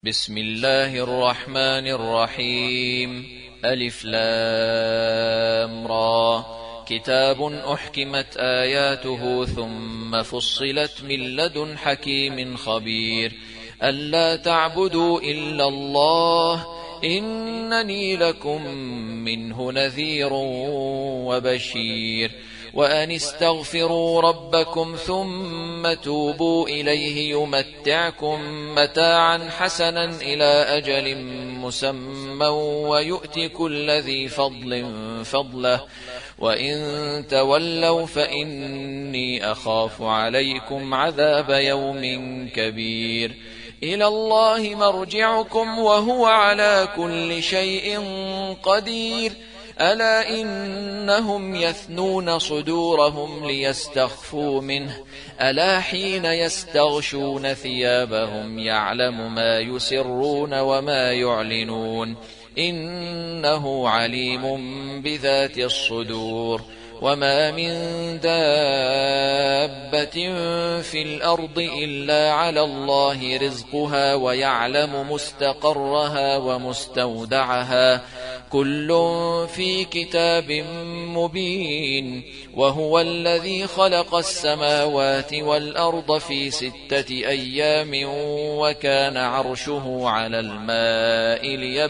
بسم الله الرحمن الرحيم. ألف لام را. كتاب أحكمت آياته ثم فصلت من لدن حكيم خبير. ألا تعبدوا إلا الله إنني لكم منه نذير وبشير. وأن استغفروا ربكم ثم توبوا إليه يمتعكم متاعا حسنا إلى أجل مسمى ويؤت كل ذي فضل فضله وإن تولوا فإني أخاف عليكم عذاب يوم كبير. إلى الله مرجعكم وهو على كل شيء قدير. ألا إنهم يثنون صدورهم ليستخفوا منه ألا حين يستغشون ثيابهم يعلم ما يسرون وما يعلنون إنه عليم بذات الصدور. وما من دابة في الأرض إلا على الله رزقها ويعلم مستقرها ومستودعها كل في كتاب مبين. وهو الذي خلق السماوات والأرض في 6 أيام وكان عرشه على الماء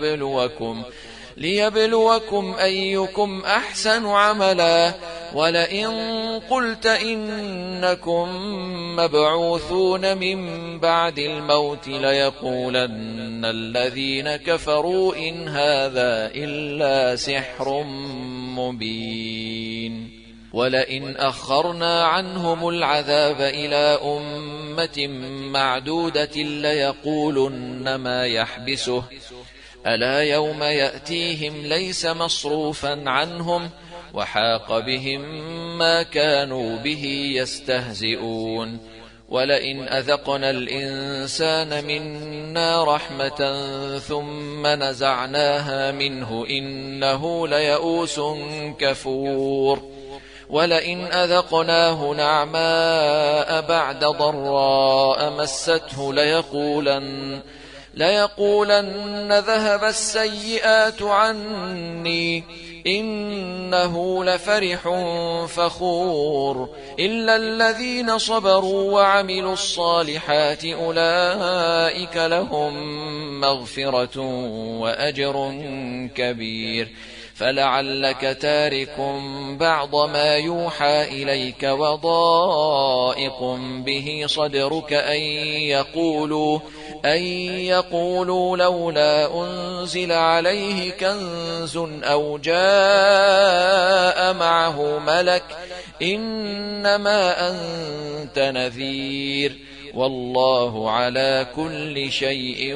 ليبلوكم أيكم أحسن عملا. ولئن قلت إنكم مبعوثون من بعد الموت ليقولن الذين كفروا إن هذا إلا سحر مبين. ولئن أخرنا عنهم العذاب إلى أمة معدودة ليقولن ما يحبسه ألا يوم يأتيهم ليس مصروفا عنهم وحاق بهم ما كانوا به يستهزئون. ولئن أذقنا الإنسان منا رحمة ثم نزعناها منه إنه ليئوس كفور. ولئن أذقناه نعماء بعد ضراء مسته ليقولن ذهب السيئات عني إنه لفرح فخور. إلا الذين صبروا وعملوا الصالحات أولئك لهم مغفرة وأجر كبير. فلعلك تارك بعض ما يوحى إليك وضائق به صدرك أن يقولوا لولا أنزل عليه كنز أو جاء معه ملك إنما أنت نذير والله على كل شيء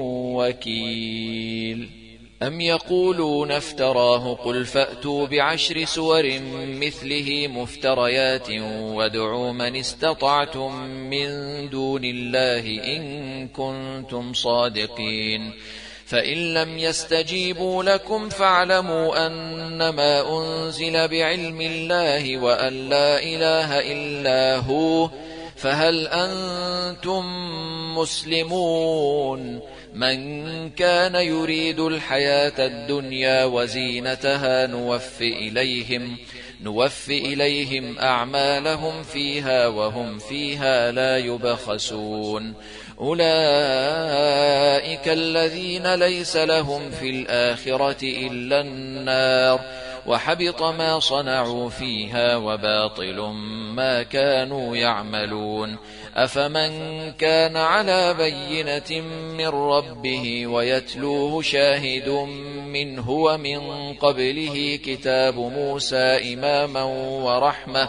وكيل. أم يقولون افتراه قل فأتوا ب10 سور مثله مفتريات وادعوا من استطعتم من دون الله إن كنتم صادقين. فإن لم يستجيبوا لكم فاعلموا أنما أنزل بعلم الله وأن لا إله إلا هو فهل أنتم مسلمون. من كان يريد الحياة الدنيا وزينتها نوفي إليهم أعمالهم فيها وهم فيها لا يبخسون. أولئك الذين ليس لهم في الآخرة إلا النار وحبط ما صنعوا فيها وباطل ما كانوا يعملون. أفمن كان على بينة من ربه ويتلوه شاهد منه ومن قبله كتاب موسى إماما ورحمة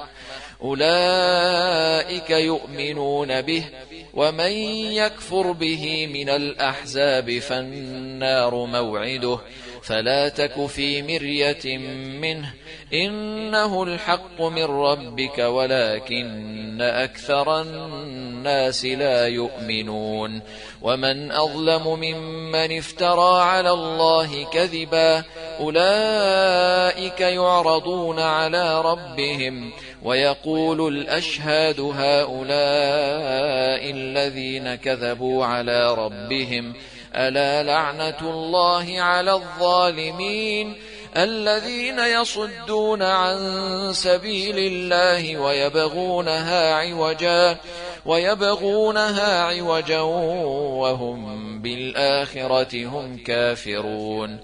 أولئك يؤمنون به. ومن يكفر به من الأحزاب فالنار موعده فلا تك في مرية منه إنه الحق من ربك ولكن أكثر الناس لا يؤمنون. ومن أظلم ممن افترى على الله كذبا أولئك يعرضون على ربهم ويقول الأشهاد هؤلاء الذين كذبوا على ربهم ألا لعنة الله على الظالمين الذين يصدون عن سبيل الله ويبغونها عوجا وهم بالآخرة هم كافرون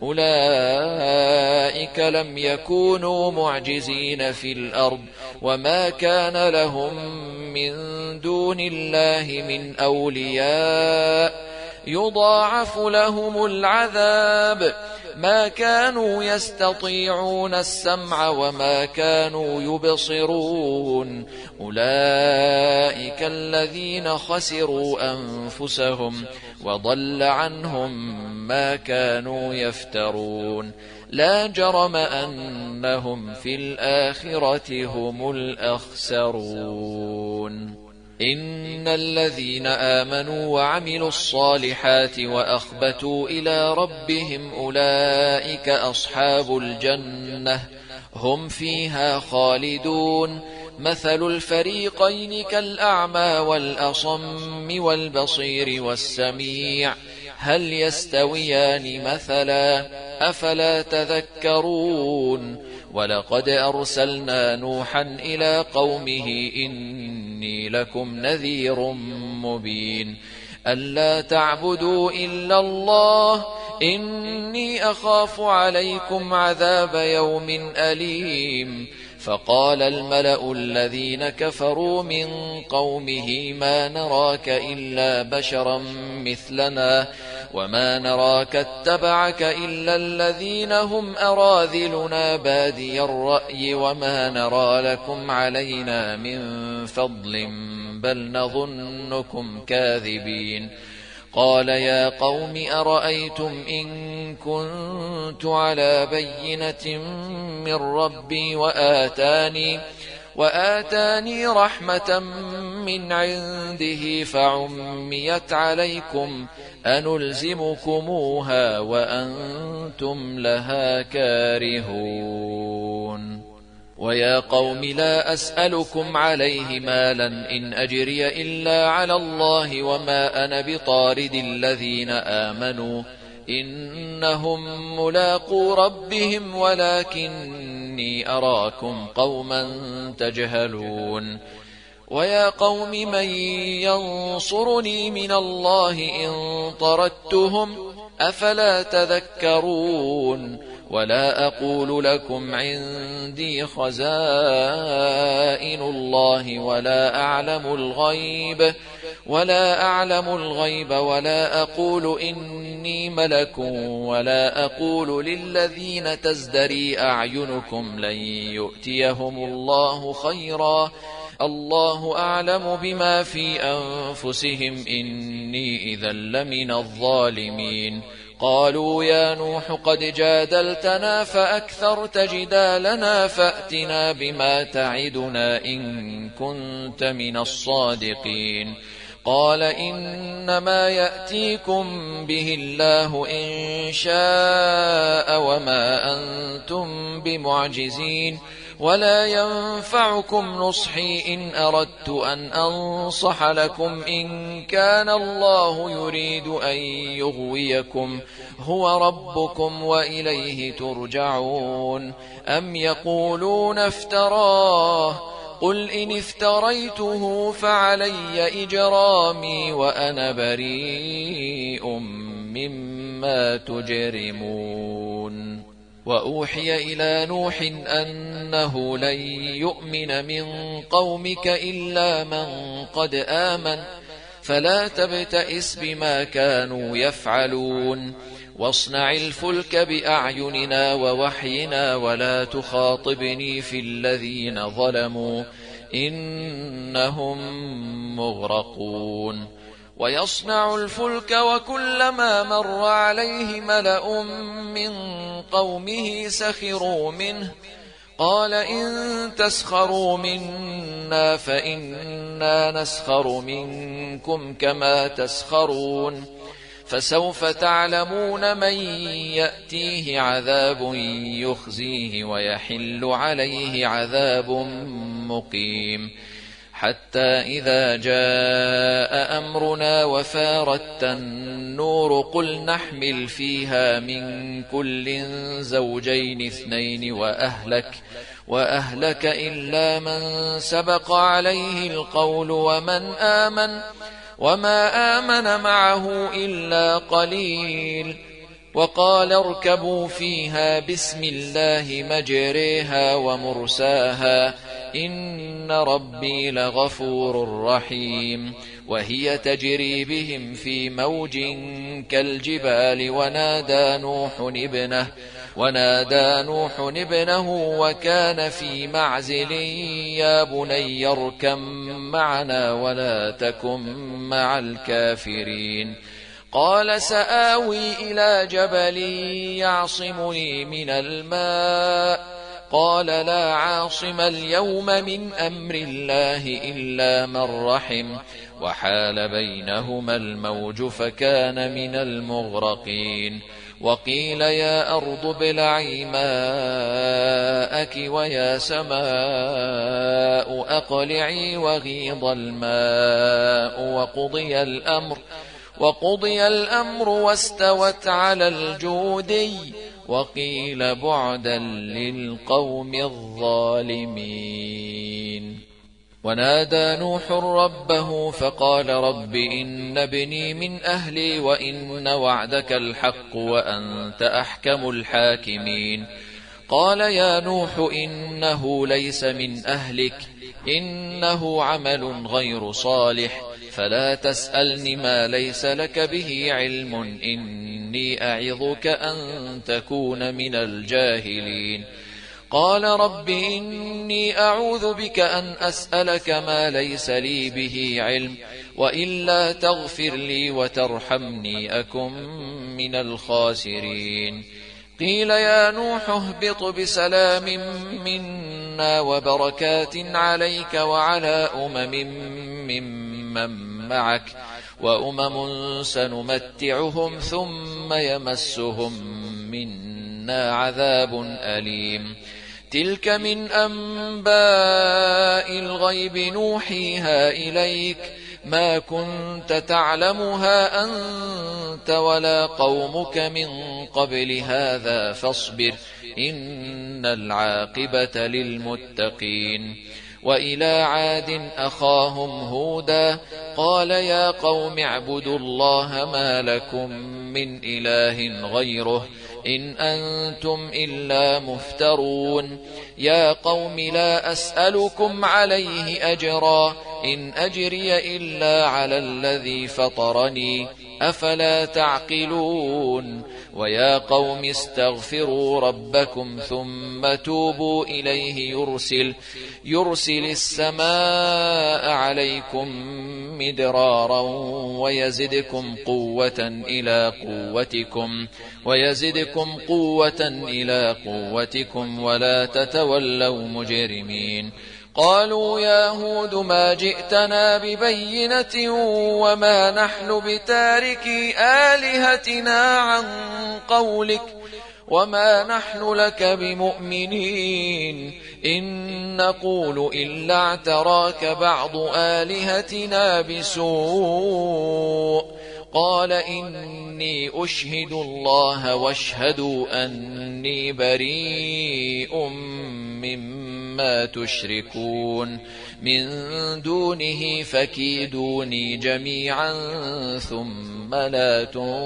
أولئك لم يكونوا معجزين في الأرض وما كان لهم من دون الله من أولياء يضاعف لهم العذاب ما كانوا يستطيعون السمع وما كانوا يبصرون أولئك الذين خسروا أنفسهم وضل عنهم ما كانوا يفترون لا جرم أنهم في الآخرة هم الأخسرون إن الذين آمنوا وعملوا الصالحات وأخبتوا إلى ربهم أولئك أصحاب الجنة هم فيها خالدون مثل الفريقين كالأعمى والأصم والبصير والسميع هل يستويان مثلا أفلا تذكرون ولقد أرسلنا نوحا إلى قومه إني لكم نذير مبين ألا تعبدوا إلا الله إني أخاف عليكم عذاب يوم أليم فقال الملأ الذين كفروا من قومه ما نراك إلا بشرا مثلنا وما نراك اتبعك إلا الذين هم أراذلنا بادي الرأي وما نرى لكم علينا من فضل بل نظنكم كاذبين قال يا قوم أرأيتم إن كنت على بينة من ربي وآتاني رحمة من عنده فعميت عليكم أنلزمكموها وأنتم لها كارهون ويا قوم لا أسألكم عليه مالا إن أجري إلا على الله وما أنا بطارد الذين آمنوا إنهم ملاقو ربهم ولكني أراكم قوما تجهلون ويا قوم من ينصرني من الله إن طردتهم أفلا تذكرون ولا أقول لكم عندي خزائن الله ولا أعلم الغيب ولا أقول إني ملك ولا أقول للذين تزدري أعينكم لن يؤتيهم الله خيرا الله أعلم بما في أنفسهم إني إذا لمن الظالمين قالوا يا نوح قد جادلتنا فأكثرت جدالنا فأتنا بما تعدنا إن كنت من الصادقين قال إنما يأتيكم به الله إن شاء وما أنتم بمعجزين ولا ينفعكم نصحي إن أردت أن أنصح لكم إن كان الله يريد أن يغويكم هو ربكم وإليه ترجعون أم يقولون افتراه قل إن افتريته فعلي إجرامي وأنا بريء مما تجرمون وأوحي إلى نوح أنه لن يؤمن من قومك إلا من قد آمن فلا تبتئس بما كانوا يفعلون واصنع الفلك بأعيننا ووحينا ولا تخاطبني في الذين ظلموا إنهم مغرقون ويصنع الفلك وكلما مر عليه ملأ من قومه سخروا منه قال إن تسخروا منا فإنا نسخر منكم كما تسخرون فسوف تعلمون من يأتيه عذاب يخزيه ويحل عليه عذاب مقيم حتى إذا جاء أمرنا وفارت النور قل نحمل فيها من كل زوجين اثنين وأهلك إلا من سبق عليه القول وما آمن معه إلا قليل. وقال اركبوا فيها بسم الله مجريها ومرساها إن ربي لغفور رحيم. وهي تجري بهم في موج كالجبال ونادى نوح ابنه وكان في معزل يا بني اركب معنا ولا تكن مع الكافرين. قال سآوي إلى جبل يعصمني من الماء قال لا عاصم اليوم من أمر الله إلا من رحم وحال بينهما الموج فكان من المغرقين. وقيل يا أرض ابلعي ماءك ويا سماء أقلعي وغيض الماء وقضي الأمر واستوت على الجودي وقيل بعدا للقوم الظالمين. ونادى نوح ربه فقال رب إن ابني من أهلي وإن وعدك الحق وأنت أحكم الحاكمين. قال يا نوح إنه ليس من أهلك إنه عمل غير صالح فلا تسألني ما ليس لك به علم إني أعظك أن تكون من الجاهلين. قال رب إني أعوذ بك أن أسألك ما ليس لي به علم وإلا تغفر لي وترحمني أكن من الخاسرين. قيل يا نوح اهبط بسلام منا وبركات عليك وعلى ممن معك وأمم سنمتعهم ثم يمسهم منا عذاب أليم. تلك من أنباء الغيب نوحيها إليك ما كنت تعلمها أنت ولا قومك من قبل هذا فاصبر إن العاقبة للمتقين. وإلى عاد أخاهم هودا قال يا قوم اعبدوا الله ما لكم من إله غيره إن أنتم إلا مفترون. يا قوم لا أسألكم عليه أجرا إن أجري إلا على الذي فطرني أفلا تعقلون. ويا قوم استغفروا ربكم ثم توبوا إليه يرسل السماء عليكم مدرارا ويزدكم قوة إلى قوتكم ولا تتولوا مجرمين. قالوا يا هود ما جئتنا ببينة وما نحن بتاركي آلهتنا عن قولك وما نحن لك بمؤمنين إن نقول إلا اعتراك بعض آلهتنا بسوء. قال إني أشهد الله واشهدوا أني بريء مما تشركون من دونه فكيدوني جميعا ثم لا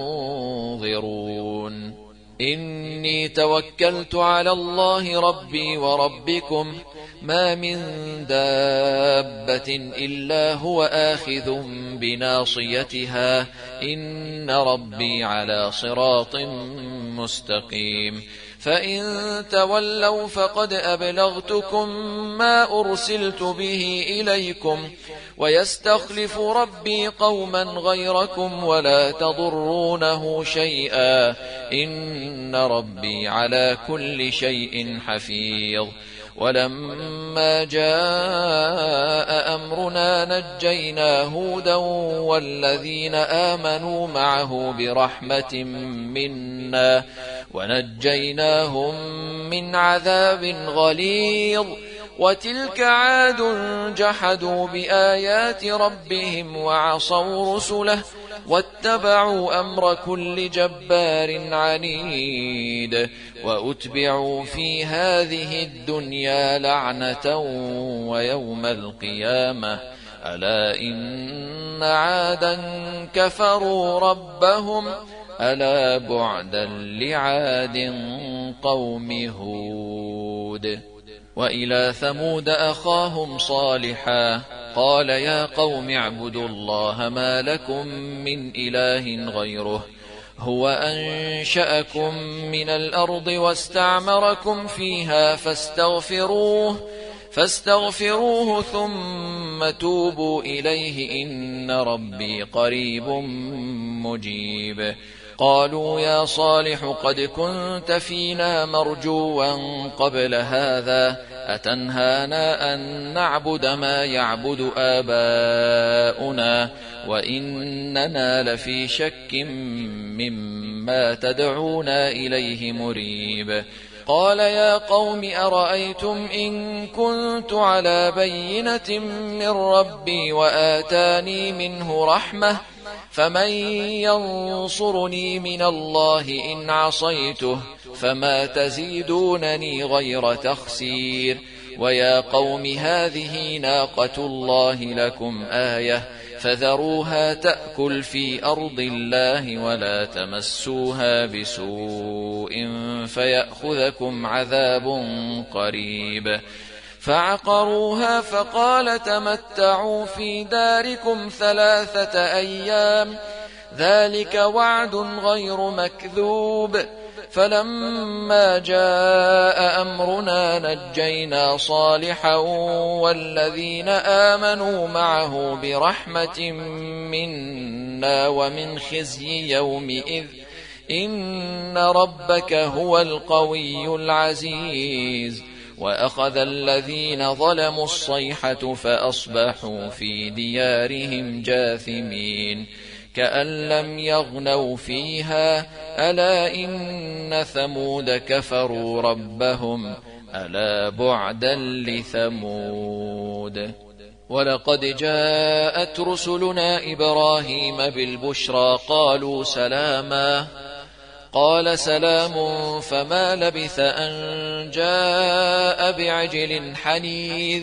تنظرون. إني توكلت على الله ربي وربكم ما من دابة إلا هو آخذ بناصيتها إن ربي على صراط مستقيم. فإن تولوا فقد أبلغتكم ما أرسلت به إليكم ويستخلف ربي قوما غيركم ولا تضرونه شيئا إن ربي على كل شيء حفيظ. ولما جاء أمرنا نجينا هودا والذين آمنوا معه برحمة منا ونجيناهم من عذاب غليظ. وتلك عاد جحدوا بآيات ربهم وعصوا رسله واتبعوا أمر كل جبار عنيد وأتبعوا في هذه الدنيا لعنة ويوم القيامة ألا إن عادا كفروا ربهم ألا بعدا لعاد قوم هود. وإلى ثمود أخاهم صالحا قال يا قوم اعبدوا الله ما لكم من إله غيره هو أنشأكم من الأرض واستعمركم فيها فاستغفروه ثم توبوا إليه إن ربي قريب مجيب. قالوا يا صالح قد كنت فينا مرجوا قبل هذا أتنهانا أن نعبد ما يعبد آباؤنا وإننا لفي شك مما تدعونا إليه مريب. قال يا قوم أرأيتم إن كنت على بينة من ربي وآتاني منه رحمة فمن ينصرني من الله إن عصيته فما تزيدونني غير تخسير. ويا قوم هذه ناقة الله لكم آية فذروها تأكل في أرض الله ولا تمسوها بسوء فيأخذكم عذاب قريب. فعقروها فقال تمتعوا في داركم 3 أيام ذلك وعد غير مكذوب. فلما جاء أمرنا نجينا صالحا والذين آمنوا معه برحمة منا ومن خزي يومئذ إن ربك هو القوي العزيز. وأخذ الذين ظلموا الصيحة فأصبحوا في ديارهم جاثمين كأن لم يغنوا فيها ألا إن ثمود كفروا ربهم ألا بعدا لثمود. ولقد جاءت رسلنا إبراهيم بالبشرى قالوا سلاما قال سلام فما لبث أن جاء بعجل حنيذ.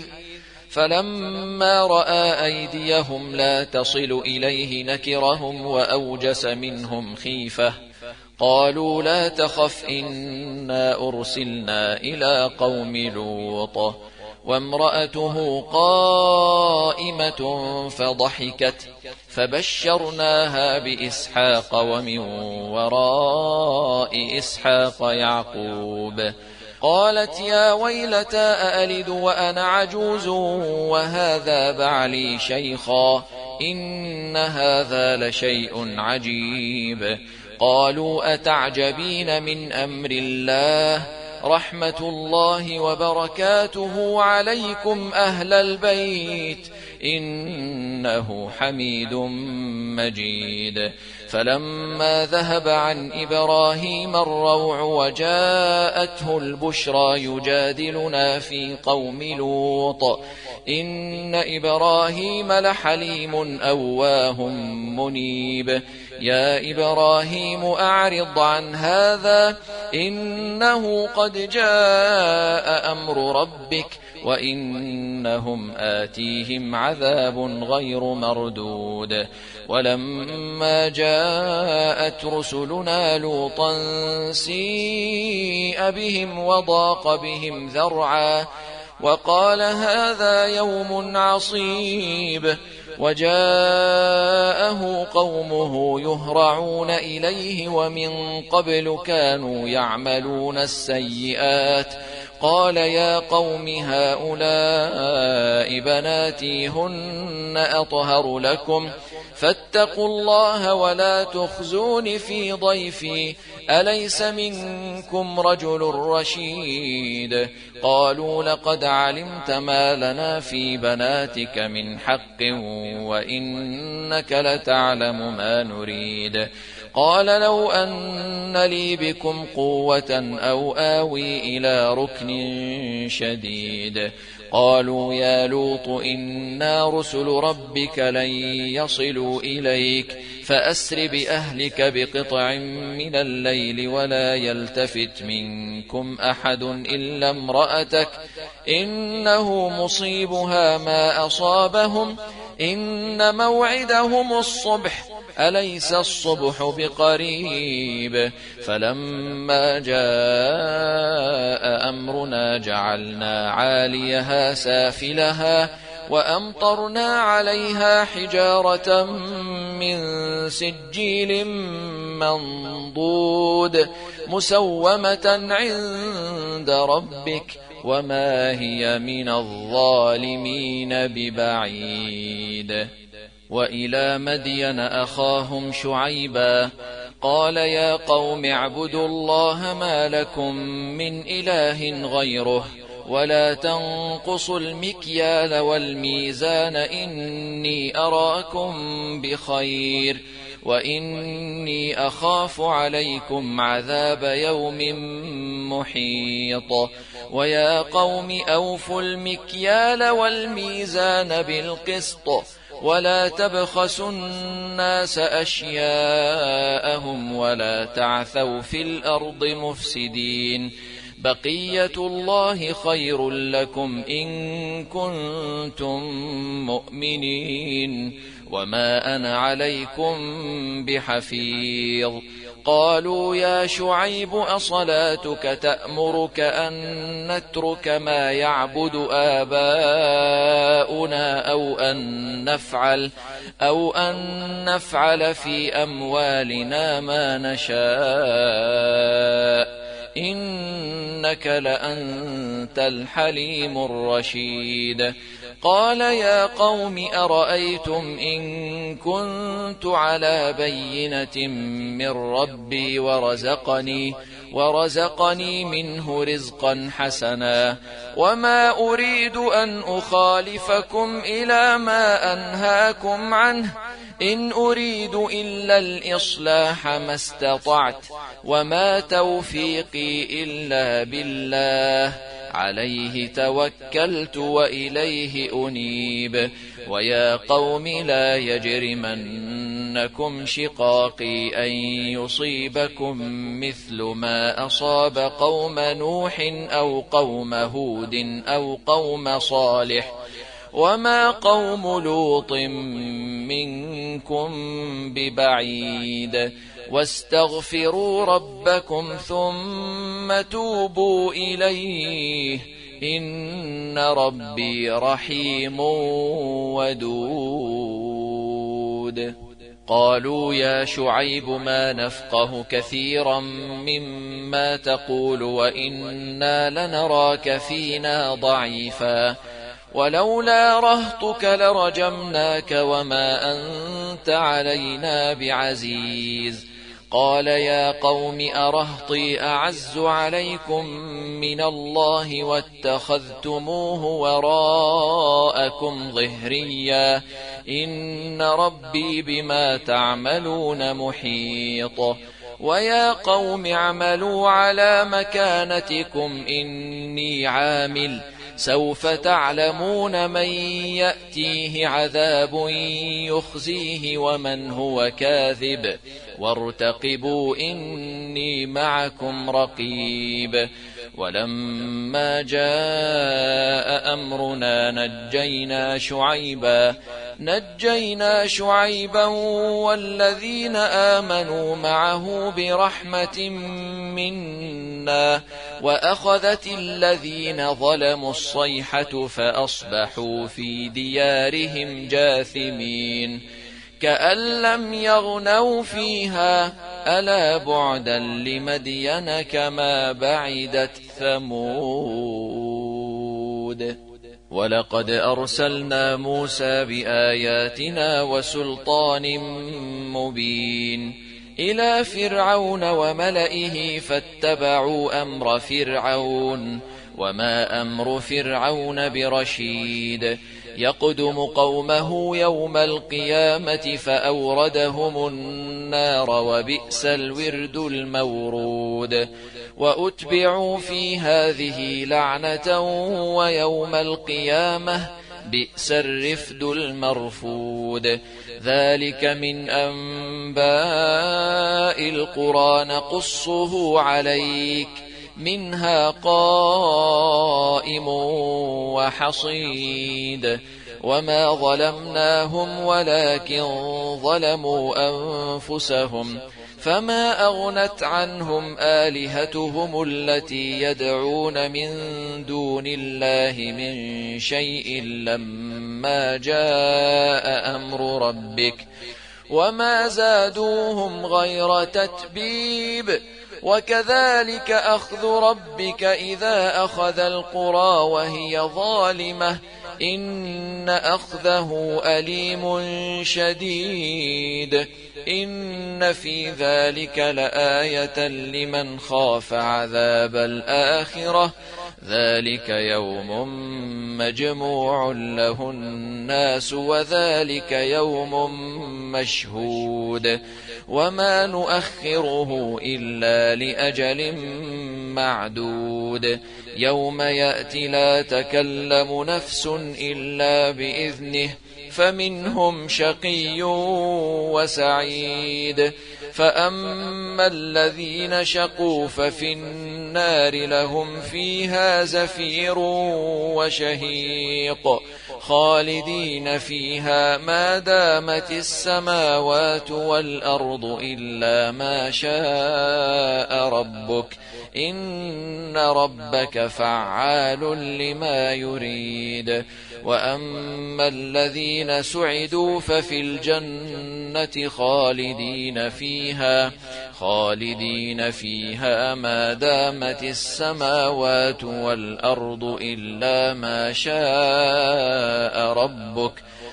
فلما رأى أيديهم لا تصل إليه نكرهم وأوجس منهم خيفة قالوا لا تخف إنا أرسلنا إلى قوم لوط وامرأته قائمة فضحكت فبشرناها بإسحاق ومن وراء إسحاق يعقوب. قالت يا ويلتى أألد وأنا عجوز وهذا بعلي شيخا إن هذا لشيء عجيب. قالوا أتعجبين من أمر الله رحمة الله وبركاته عليكم أهل البيت إنه حميد مجيد. فلما ذهب عن إبراهيم الروع وجاءته البشرى يجادلنا في قوم لوط إن إبراهيم لحليم أواه منيب. يا إبراهيم أعرض عن هذا إنه قد جاء أمر ربك وإنهم آتيهم عذاب غير مردود. ولما جاءت رسلنا لوطا سيء بهم وضاق بهم ذرعا وقال هذا يوم عصيب. وجاءه قومه يهرعون إليه ومن قبل كانوا يعملون السيئات قال يا قوم هؤلاء بناتي هن أطهر لكم فاتقوا الله ولا تخزون في ضيفي أليس منكم رجل رشيد. قالوا لقد علمت ما لنا في بناتك من حق وإنك لتعلم ما نريد. قال لو أن لي بكم قوة أو آوي إلى ركن شديد. قالوا يا لوط إنا رسل ربك لن يصلوا إليك فأسر بأهلك بقطع من الليل ولا يلتفت منكم أحد إلا امرأتك إنه مصيبها ما أصابهم إن موعدهم الصبح أليس الصبح بقريب فلما جاء أمرنا جعلنا عاليها سافلها وأمطرنا عليها حجارة من سجيل منضود مسومة عند ربك وما هي من الظالمين ببعيد. وإلى مدين أخاهم شعيبا قال يا قوم اعبدوا الله ما لكم من إله غيره ولا تنقصوا المكيال والميزان إني أراكم بخير وإني أخاف عليكم عذاب يوم محيط. ويا قوم أوفوا المكيال والميزان بالقسط ولا تبخسوا الناس أشياءهم ولا تعثوا في الأرض مفسدين بقية الله خير لكم إن كنتم مؤمنين وما أنا عليكم بحفيظ. قالوا يا شعيب أصلاتك تأمرك أن نترك ما يعبد آباؤنا أو أن نفعل في أموالنا ما نشاء إنك لأنت الحليم الرشيد. قال يا قوم أرأيتم إن كنت على بينة من ربي ورزقني منه رزقا حسنا وما أريد أن أخالفكم إلى ما أنهاكم عنه إن أريد إلا الإصلاح ما استطعت وما توفيقي إلا بالله عليه توكلت وإليه أنيب. ويا قوم لا يجرمنكم شقاقي أن يصيبكم مثل ما أصاب قوم نوح أو قوم هود أو قوم صالح وما قوم لوط منكم ببعيد واستغفروا ربكم ثم توبوا إليه إن ربي رحيم ودود. قالوا يا شعيب ما نفقه كثيرا مما تقول وإنا لنراك فينا ضعيفا ولولا رهطك لرجمناك وما أنت علينا بعزيز. قال يا قوم أرهطي أعز عليكم من الله واتخذتموه وراءكم ظهريا إن ربي بما تعملون محيط. ويا قوم اعملوا على مكانتكم إني عامل سوف تعلمون من يأتيه عذاب يخزيه ومن هو كاذب وارتقبوا إني معكم رقيب. ولما جاء أمرنا نجينا شعيبا والذين آمنوا معه برحمة منا وأخذت الذين ظلموا الصيحة فأصبحوا في ديارهم جاثمين كأن لم يغنوا فيها ألا بعدا لمدين كما بعدت ثمود. ولقد أرسلنا موسى بآياتنا وسلطان مبين إلى فرعون وملئه فاتبعوا أمر فرعون وما أمر فرعون برشيد يقدم قومه يوم القيامة فأوردهم النار وبئس الورد المورود وأتبعوا في هذه لعنة ويوم القيامة بئس الرفد المرفود ذلك من أنباء القرى نقصه عليك منها قائم وحصيد وما ظلمناهم ولكن ظلموا أنفسهم فما أغنت عنهم آلهتهم التي يدعون من دون الله من شيء لما جاء أمر ربك وما زادوهم غير تتبيب وكذلك أخذ ربك إذا أخذ القرى وهي ظالمة إن أخذه أليم شديد إن في ذلك لآية لمن خاف عذاب الآخرة ذلك يوم مجموع له الناس وذلك يوم مشهود وما نؤخره إلا لأجل معدود يوم يأتي لا تكلم نفس إلا بإذنه فمنهم شقي وسعيد فأما الذين شقوا ففي النار لهم فيها زفير وشهيق خالدين فيها ما دامت السماوات والأرض إلا ما شاء ربك إن ربك فعال لما يريد وأما الذين سعدوا ففي الجنة خالدين فيها ما دامت السماوات والأرض إلا ما شاء ربك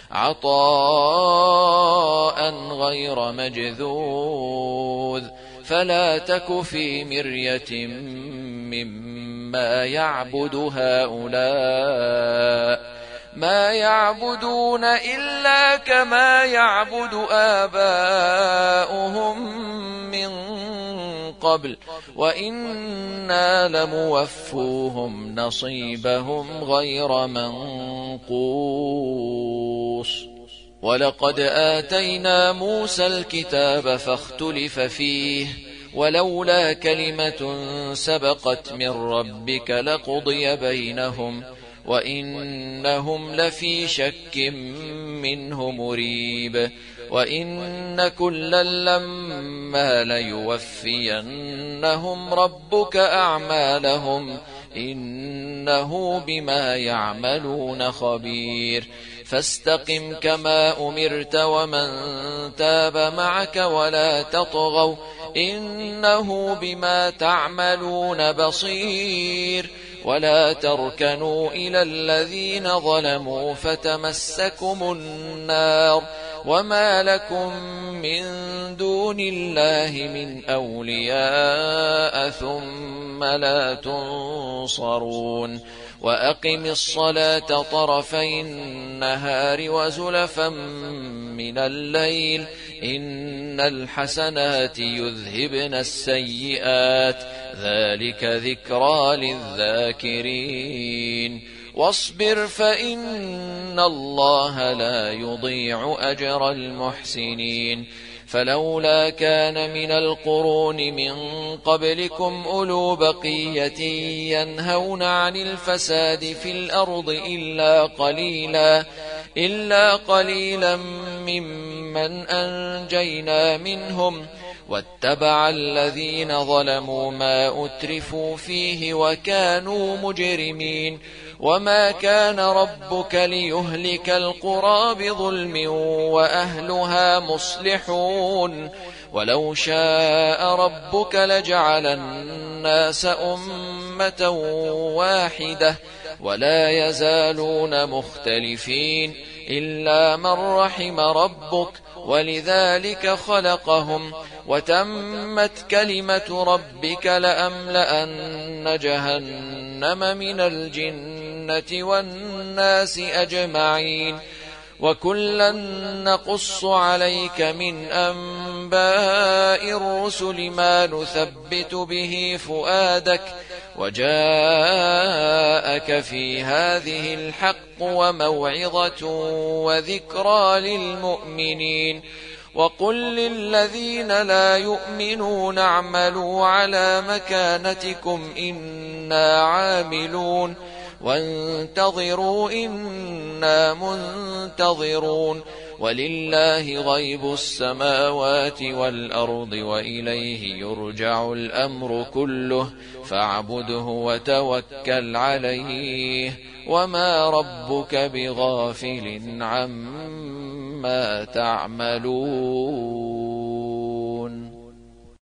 عطاء غير مجذوذ فلا تك في مرية مما يعبد هؤلاء ما يعبدون إلا كما يعبد آباؤهم من قبل وإنا لموفوهم نصيبهم غير منقوص ولقد آتينا موسى الكتاب فاختلف فيه ولولا كلمة سبقت من ربك لقضي بينهم وإنهم لفي شك منه مريب وإن كلا لما ليوفينهم ربك أعمالهم إنه بما يعملون خبير فاستقم كما أمرت ومن تاب معك ولا تطغوا إنه بما تعملون بصير ولا تركنوا إلى الذين ظلموا فتمسكم النار وما لكم من دون الله من أولياء ثم لا تنصرون وأقم الصلاة طرفي النهار وزلفا من الليل إن الحسنات يذهبن السيئات ذلك ذكرى للذاكرين واصبر فإن الله لا يضيع أجر المحسنين فلولا كان من القرون من قبلكم أولو بقية ينهون عن الفساد في الأرض إلا قليلا ممن أنجينا منهم واتبع الذين ظلموا ما أترفوا فيه وكانوا مجرمين وما كان ربك ليهلك القرى بظلم وأهلها مصلحون ولو شاء ربك لجعل الناس أمة واحدة ولا يزالون مختلفين إلا من رحم ربك ولذلك خلقهم وتمت كلمة ربك لأملأن جهنم من الجنة والناس الناس أجمعين وكلا نقص عليك من أنباء الرسل ما نثبت به فؤادك وجاءك في هذه الحق وموعظة وذكرى للمؤمنين وقل للذين لا يؤمنون اعملوا على مكانتكم إنا عاملون وانتظروا إنا منتظرون ولله غيب السماوات والأرض وإليه يرجع الأمر كله فاعبده وتوكل عليه وما ربك بغافل عما تعملون.